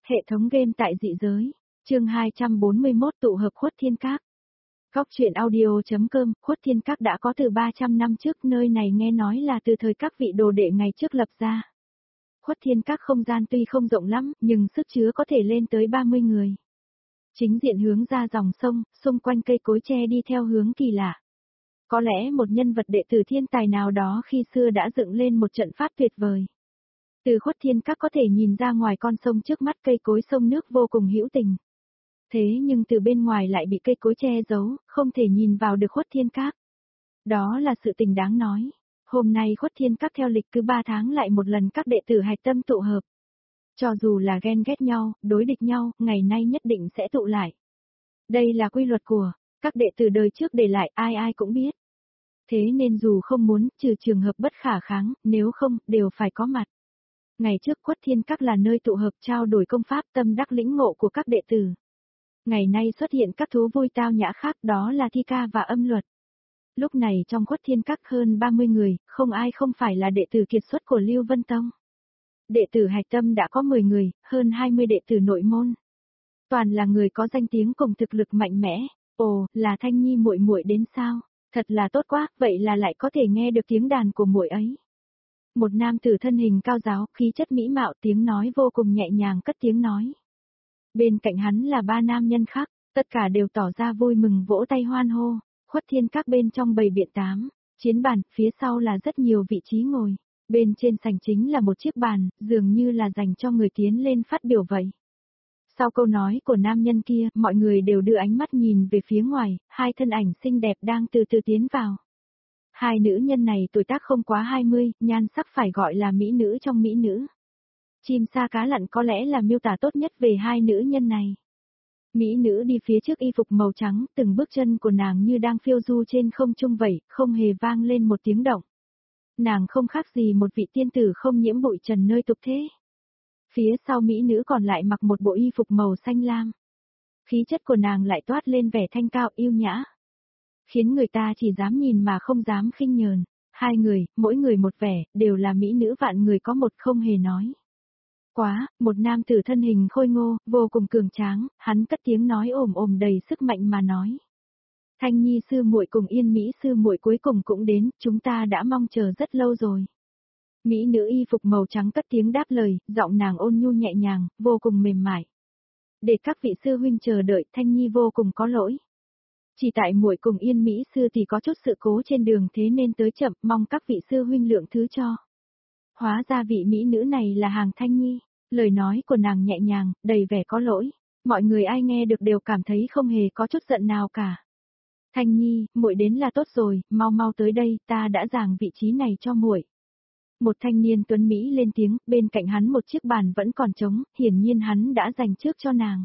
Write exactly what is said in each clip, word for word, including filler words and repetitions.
Hệ thống game tại dị giới, chương hai trăm bốn mươi mốt tụ hợp Khuất Thiên Các. Góc truyện audio.com, Khuất Thiên Các đã có từ ba trăm năm trước, nơi này nghe nói là từ thời các vị đồ đệ ngày trước lập ra. Khuất Thiên Các không gian tuy không rộng lắm, nhưng sức chứa có thể lên tới ba mươi người. Chính diện hướng ra dòng sông, xung quanh cây cối tre đi theo hướng kỳ lạ. Có lẽ một nhân vật đệ tử thiên tài nào đó khi xưa đã dựng lên một trận pháp tuyệt vời. Từ Khuất Thiên Các có thể nhìn ra ngoài con sông trước mắt, cây cối sông nước vô cùng hữu tình. Thế nhưng từ bên ngoài lại bị cây cối che giấu, không thể nhìn vào được Khuất Thiên Các. Đó là sự tình đáng nói. Hôm nay Khuất Thiên Các theo lịch cứ ba tháng lại một lần các đệ tử hạch tâm tụ hợp. Cho dù là ghen ghét nhau, đối địch nhau, ngày nay nhất định sẽ tụ lại. Đây là quy luật của các đệ tử đời trước để lại, ai ai cũng biết. Thế nên dù không muốn, trừ trường hợp bất khả kháng, nếu không, đều phải có mặt. Ngày trước Khuất Thiên Các là nơi tụ hợp trao đổi công pháp tâm đắc lĩnh ngộ của các đệ tử. Ngày nay xuất hiện các thú vui tao nhã khác, đó là thi ca và âm luật. Lúc này trong Khuất Thiên Các hơn ba mươi người, không ai không phải là đệ tử kiệt xuất của Lưu Vân Tông. Đệ tử hạch tâm đã có mười người, hơn hai mươi đệ tử nội môn. Toàn là người có danh tiếng cùng thực lực mạnh mẽ. Ồ, là Thanh Nhi muội muội đến sao? Thật là tốt quá, vậy là lại có thể nghe được tiếng đàn của muội ấy. Một nam tử thân hình cao giáo, khí chất mỹ mạo, tiếng nói vô cùng nhẹ nhàng cất tiếng nói. Bên cạnh hắn là ba nam nhân khác, tất cả đều tỏ ra vui mừng vỗ tay hoan hô. Khuất Thiên Các bên trong bầy biện tám, chiến bàn, phía sau là rất nhiều vị trí ngồi. Bên trên sảnh chính là một chiếc bàn, dường như là dành cho người tiến lên phát biểu vậy. Sau câu nói của nam nhân kia, mọi người đều đưa ánh mắt nhìn về phía ngoài, hai thân ảnh xinh đẹp đang từ từ tiến vào. Hai nữ nhân này tuổi tác không quá hai mươi, nhan sắc phải gọi là mỹ nữ trong mỹ nữ. Chim sa cá lặn có lẽ là miêu tả tốt nhất về hai nữ nhân này. Mỹ nữ đi phía trước y phục màu trắng, từng bước chân của nàng như đang phiêu du trên không trung vậy, không hề vang lên một tiếng động. Nàng không khác gì một vị tiên tử không nhiễm bụi trần nơi tục thế. Phía sau mỹ nữ còn lại mặc một bộ y phục màu xanh lam. Khí chất của nàng lại toát lên vẻ thanh cao yêu nhã, khiến người ta chỉ dám nhìn mà không dám khinh nhờn. Hai người, mỗi người một vẻ, đều là mỹ nữ vạn người có một, không hề nói. Quá, một nam tử thân hình khôi ngô, vô cùng cường tráng, hắn cất tiếng nói ồm ồm đầy sức mạnh mà nói. Thanh Nhi sư muội cùng Yên Mỹ sư muội cuối cùng cũng đến, chúng ta đã mong chờ rất lâu rồi. Mỹ nữ y phục màu trắng cất tiếng đáp lời, giọng nàng ôn nhu nhẹ nhàng, vô cùng mềm mại. Để các vị sư huynh chờ đợi, Thanh Nhi vô cùng có lỗi. Chỉ tại muội cùng Yên Mỹ sư thì có chút sự cố trên đường thế nên tới chậm, mong các vị sư huynh lượng thứ cho. Hóa ra vị mỹ nữ này là Hàng Thanh Nhi, lời nói của nàng nhẹ nhàng, đầy vẻ có lỗi. Mọi người ai nghe được đều cảm thấy không hề có chút giận nào cả. Thanh Nhi, muội đến là tốt rồi, mau mau tới đây, ta đã giảng vị trí này cho muội. Một thanh niên tuấn Mỹ lên tiếng, bên cạnh hắn một chiếc bàn vẫn còn trống, hiển nhiên hắn đã dành trước cho nàng.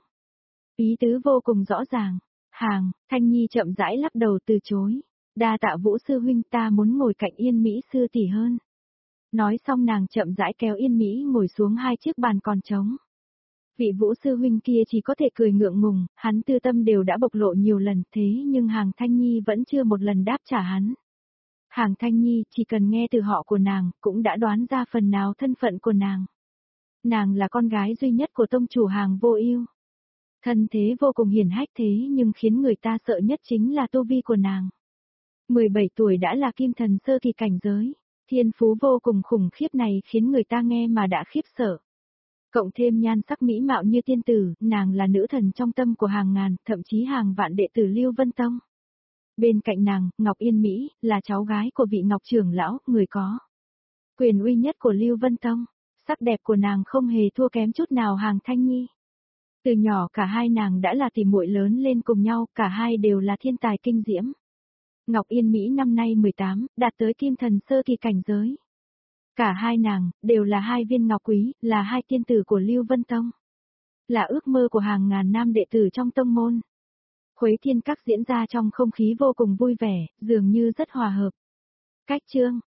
Ý tứ vô cùng rõ ràng. Hàng, Thanh Nhi chậm rãi lắc đầu từ chối. Đa tạ Vũ sư huynh, ta muốn ngồi cạnh Yên Mỹ sư tỷ hơn. Nói xong nàng chậm rãi kéo Yên Mỹ ngồi xuống hai chiếc bàn còn trống. Vị Vũ sư huynh kia chỉ có thể cười ngượng ngùng, hắn tư tâm đều đã bộc lộ nhiều lần thế nhưng Hàng Thanh Nhi vẫn chưa một lần đáp trả hắn. Hàng Thanh Nhi chỉ cần nghe từ họ của nàng, cũng đã đoán ra phần nào thân phận của nàng. Nàng là con gái duy nhất của tông chủ Hàng Vô Ưu. Thân thế vô cùng hiển hách thế nhưng khiến người ta sợ nhất chính là tu vi của nàng. mười bảy tuổi đã là kim thần sơ kỳ cảnh giới, thiên phú vô cùng khủng khiếp này khiến người ta nghe mà đã khiếp sợ. Cộng thêm nhan sắc mỹ mạo như tiên tử, nàng là nữ thần trong tâm của hàng ngàn, thậm chí hàng vạn đệ tử Lưu Vân Tông. Bên cạnh nàng, Ngọc Yên Mỹ, là cháu gái của vị Ngọc trưởng lão, người có quyền uy nhất của Lưu Vân Tông. Sắc đẹp của nàng không hề thua kém chút nào Hàng Thanh Nhi. Từ nhỏ cả hai nàng đã là tỷ muội lớn lên cùng nhau, cả hai đều là thiên tài kinh diễm. Ngọc Yên Mỹ năm nay mười tám, đạt tới kim thần sơ kỳ cảnh giới. Cả hai nàng, đều là hai viên ngọc quý, là hai tiên tử của Lưu Vân Tông. Là ước mơ của hàng ngàn nam đệ tử trong tông môn. Khuấy Thiên Các diễn ra trong không khí vô cùng vui vẻ, dường như rất hòa hợp. Cách chương,